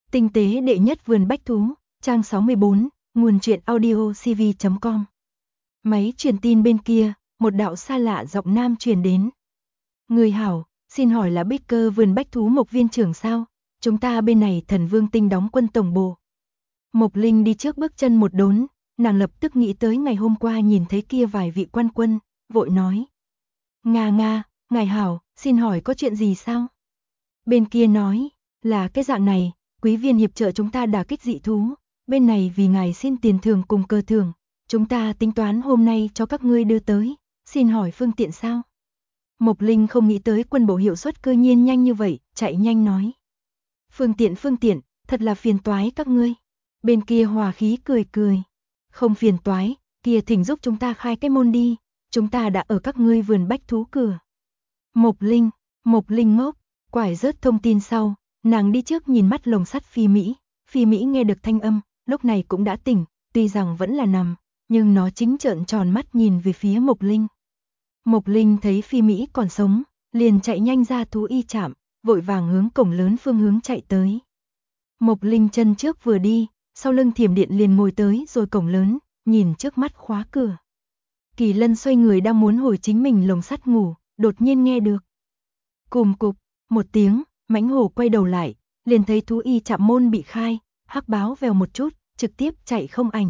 Tinh tế đệ nhất vườn bách thú, trang 64, nguồn truyện audio cv.com. Máy truyền tin bên kia, một đạo xa lạ giọng nam truyền đến. Người hảo, xin hỏi là Baker vườn bách thú Mộc viên trưởng sao? Chúng ta bên này Thần Vương Tinh đóng quân tổng bộ. Mộc Linh đi trước bước chân một đốn, nàng lập tức nghĩ tới ngày hôm qua nhìn thấy kia vài vị quan quân, vội nói. Nga, ngài hảo, xin hỏi có chuyện gì sao? Bên kia nói, là cái dạng này, quý viên hiệp trợ chúng ta đả kích dị thú, bên này vì ngài xin tiền thưởng cùng cơ thưởng, chúng ta tính toán hôm nay cho các ngươi đưa tới, xin hỏi phương tiện sao? Mộc Linh không nghĩ tới quân bộ hiệu suất cơ nhiên nhanh như vậy, chạy nhanh nói. Phương tiện, thật là phiền toái các ngươi. Bên kia hòa khí cười. Không phiền toái, kia thỉnh giúp chúng ta khai cái môn đi, chúng ta đã ở các ngươi vườn bách thú cửa. Mộc Linh ngốc, quải rớt thông tin sau, nàng đi trước nhìn mắt lồng sắt Phi Mỹ nghe được thanh âm, lúc này cũng đã tỉnh, tuy rằng vẫn là nằm, nhưng nó chính trợn tròn mắt nhìn về phía Mộc Linh. Mộc Linh thấy Phi Mỹ còn sống, liền chạy nhanh ra thú y trạm, vội vàng hướng cổng lớn phương hướng chạy tới. Mộc Linh chân trước vừa đi, sau lưng Thiểm Điện liền ngồi tới rồi cổng lớn, nhìn trước mắt khóa cửa. Kỳ Lân xoay người đang muốn hồi chính mình lồng sắt ngủ, đột nhiên nghe được. Cùm cục, một tiếng, mãnh hổ quay đầu lại, liền thấy thú y trạm môn bị khai, hắc báo vèo một chút, trực tiếp chạy không ảnh.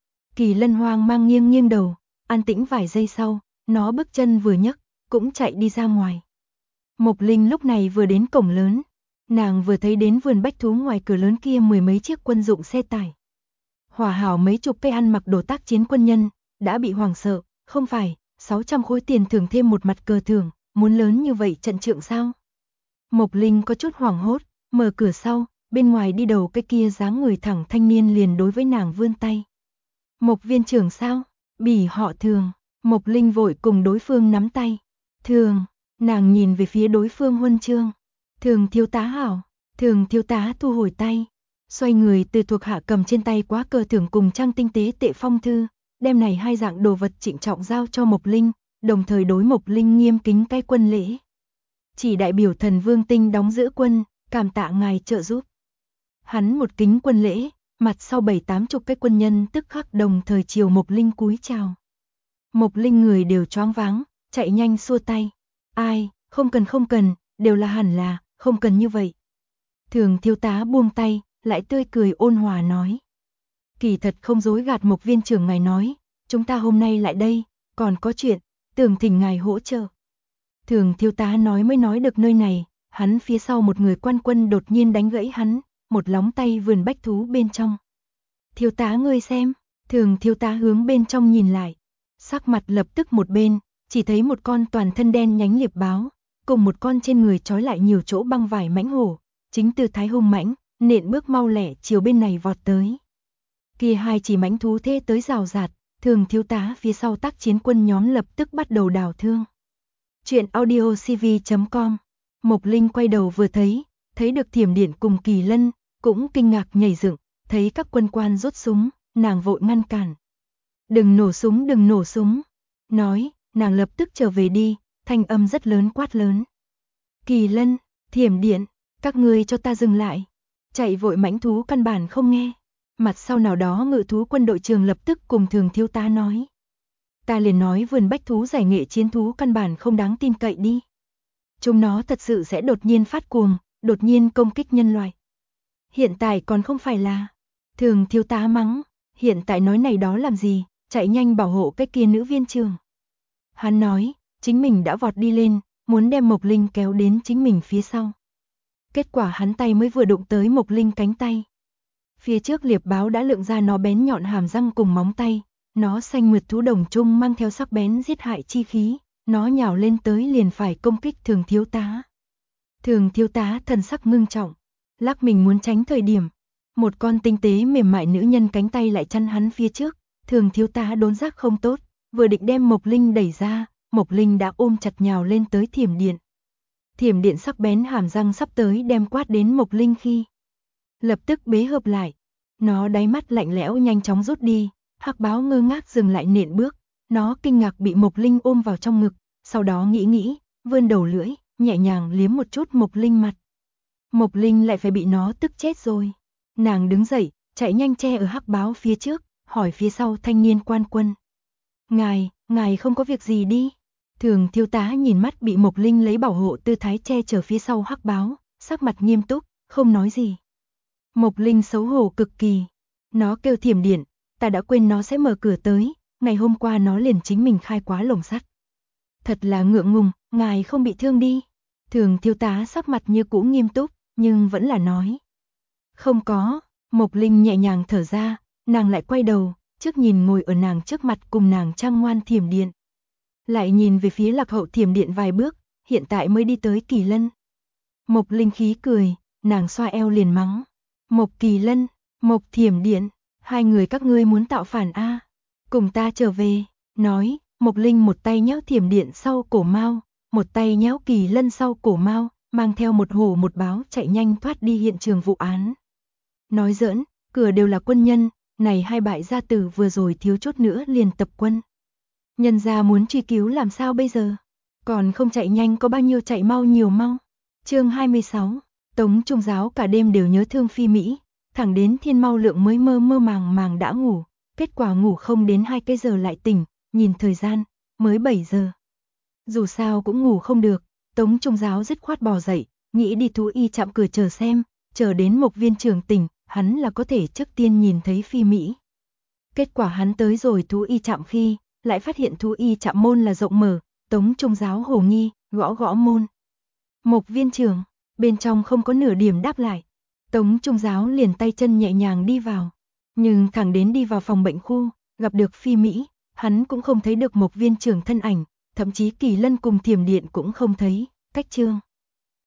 Kỳ Lân hoang mang nghiêng đầu, an tĩnh vài giây sau, nó bước chân vừa nhấc, cũng chạy đi ra ngoài. Mộc Linh lúc này vừa đến cổng lớn, nàng vừa thấy đến vườn bách thú ngoài cửa lớn kia mười mấy chiếc quân dụng xe tải. Hỏa hảo mấy chục cây ăn mặc đồ tác chiến quân nhân, đã bị hoảng sợ, không phải, 600 khối tiền thưởng thêm một mặt cờ thưởng, muốn lớn như vậy trận trượng sao? Mộc Linh có chút hoảng hốt, mở cửa sau, bên ngoài đi đầu cái kia dáng người thẳng thanh niên liền đối với nàng vươn tay. Mộc viên trưởng sao? Bỉ họ Thường. Mộc Linh vội cùng đối phương nắm tay. Thường, nàng nhìn về phía đối phương huân chương. Thường thiếu tá hảo. Thường thiếu tá thu hồi tay, xoay người từ thuộc hạ cầm trên tay quá cờ thưởng cùng trang tinh tế tệ phong thư, đem này hai dạng đồ vật trịnh trọng giao cho Mộc Linh, đồng thời đối Mộc Linh nghiêm kính cái quân lễ. Chỉ đại biểu Thần Vương Tinh đóng giữ quân, cảm tạ ngài trợ giúp. Hắn một kính quân lễ, mặt sau 7-80 cái quân nhân tức khắc đồng thời chiều Mộc Linh cúi chào. Mộc Linh người đều choáng váng, chạy nhanh xua tay. Ai, không cần, đều là hẳn là, không cần như vậy. Thường thiếu tá buông tay, lại tươi cười ôn hòa nói. Kỳ thật không dối gạt Mộc viên trưởng ngài nói, chúng ta hôm nay lại đây, còn có chuyện, tưởng thỉnh ngài hỗ trợ. Thường thiếu tá nói mới nói được nơi này, hắn phía sau một người quan quân đột nhiên đánh gãy hắn, một lóng tay vườn bách thú bên trong. Thiếu tá ngươi xem, thường thiếu tá hướng bên trong nhìn lại, sắc mặt lập tức một bên, chỉ thấy một con toàn thân đen nhánh liệp báo, cùng một con trên người trói lại nhiều chỗ băng vải mãnh hổ, chính từ thái hung mãnh, nện bước mau lẻ chiều bên này vọt tới. Kia hai chỉ mãnh thú thế tới rào rạt, thường thiếu tá phía sau tác chiến quân nhóm lập tức bắt đầu đào thương. Chuyện audio cv.com. Mộc Linh quay đầu vừa thấy được Thiểm Điện cùng Kỳ Lân, cũng kinh ngạc nhảy dựng, thấy các quân quan rút súng, nàng vội ngăn cản. Đừng nổ súng. Nói, nàng lập tức trở về đi, thanh âm rất lớn quát lớn. Kỳ Lân, Thiểm Điện, các ngươi cho ta dừng lại. Chạy vội mãnh thú căn bản không nghe. Mặt sau nào đó ngự thú quân đội trường lập tức cùng thường thiếu tá nói. Ta liền nói vườn bách thú giải nghệ chiến thú căn bản không đáng tin cậy đi. Chúng nó thật sự sẽ đột nhiên phát cuồng, đột nhiên công kích nhân loại. Hiện tại còn không phải là. Thường thiếu tá mắng, hiện tại nói này đó làm gì, chạy nhanh bảo hộ cái kia nữ viên trường. Hắn nói, chính mình đã vọt đi lên, muốn đem Mộc Linh kéo đến chính mình phía sau. Kết quả hắn tay mới vừa đụng tới Mộc Linh cánh tay. Phía trước liệp báo đã lượng ra nó bén nhọn hàm răng cùng móng tay, nó xanh mượt thú đồng chung mang theo sắc bén giết hại chi khí, nó nhào lên tới liền phải công kích thường thiếu tá. Thường thiếu tá thần sắc ngưng trọng, lắc mình muốn tránh thời điểm. Một con tinh tế mềm mại nữ nhân cánh tay lại chắn hắn phía trước, thường thiếu tá đốn giác không tốt, vừa định đem Mộc Linh đẩy ra, Mộc Linh đã ôm chặt nhào lên tới Thiểm Điện. Thiểm Điện sắc bén hàm răng sắp tới đem quát đến Mộc Linh khi. Lập tức bế hợp lại, nó đáy mắt lạnh lẽo nhanh chóng rút đi, hắc báo ngơ ngác dừng lại nện bước, nó kinh ngạc bị Mộc Linh ôm vào trong ngực, sau đó nghĩ, vươn đầu lưỡi, nhẹ nhàng liếm một chút Mộc Linh mặt. Mộc Linh lại phải bị nó tức chết rồi. Nàng đứng dậy, chạy nhanh che ở hắc báo phía trước, hỏi phía sau thanh niên quan quân. Ngài không có việc gì đi. Thường thiếu tá nhìn mắt bị Mộc Linh lấy bảo hộ tư thái che chở phía sau hắc báo, sắc mặt nghiêm túc, không nói gì. Mộc Linh xấu hổ cực kỳ. Nó kêu Thiểm Điện, ta đã quên nó sẽ mở cửa tới, ngày hôm qua nó liền chính mình khai quá lồng sắt. Thật là ngượng ngùng, ngài không bị thương đi. Thường thiếu tá sắc mặt như cũ nghiêm túc, nhưng vẫn là nói. Không có, Mộc Linh nhẹ nhàng thở ra, nàng lại quay đầu, trước nhìn ngồi ở nàng trước mặt cùng nàng trang ngoan Thiểm Điện. Lại nhìn về phía Lạc Hậu Thiểm Điện vài bước, hiện tại mới đi tới Kỳ Lân. Mộc Linh khí cười, nàng xoa eo liền mắng. Mộc Kỳ Lân, Mộc Thiểm Điện, hai người các ngươi muốn tạo phản a? Cùng ta trở về, nói, Mộc Linh một tay nhéo Thiểm Điện sau cổ mao, một tay nhéo Kỳ Lân sau cổ mao, mang theo một hổ một báo chạy nhanh thoát đi hiện trường vụ án. Nói giỡn, cửa đều là quân nhân, này hai bại gia tử vừa rồi thiếu chút nữa liền tập quân. Nhân gia muốn truy cứu làm sao bây giờ? Còn không chạy nhanh có bao nhiêu chạy mau nhiều mau. Chương 26, Tống Trung Giáo cả đêm đều nhớ thương Phi Mỹ, thẳng đến Thiên Mau Lượng mới mơ mơ màng màng đã ngủ, kết quả ngủ không đến 2 cái giờ lại tỉnh, nhìn thời gian, mới 7 giờ. Dù sao cũng ngủ không được, Tống Trung Giáo dứt khoát bò dậy, nghĩ đi thú y trạm cửa chờ xem, chờ đến Mộc viên trưởng tỉnh, hắn là có thể trước tiên nhìn thấy Phi Mỹ. Kết quả hắn tới rồi thú y trạm khi, lại phát hiện thú y trạm môn là rộng mở, Tống Trung Giáo hồ nghi, gõ gõ môn. Mộc viên trưởng, bên trong không có nửa điểm đáp lại. Tống Trung Giáo liền tay chân nhẹ nhàng đi vào. Nhưng thẳng đến đi vào phòng bệnh khu, gặp được Phi Mỹ, hắn cũng không thấy được Mộc viên trưởng thân ảnh, thậm chí Kỳ Lân cùng Thiểm Điện cũng không thấy. Cách chương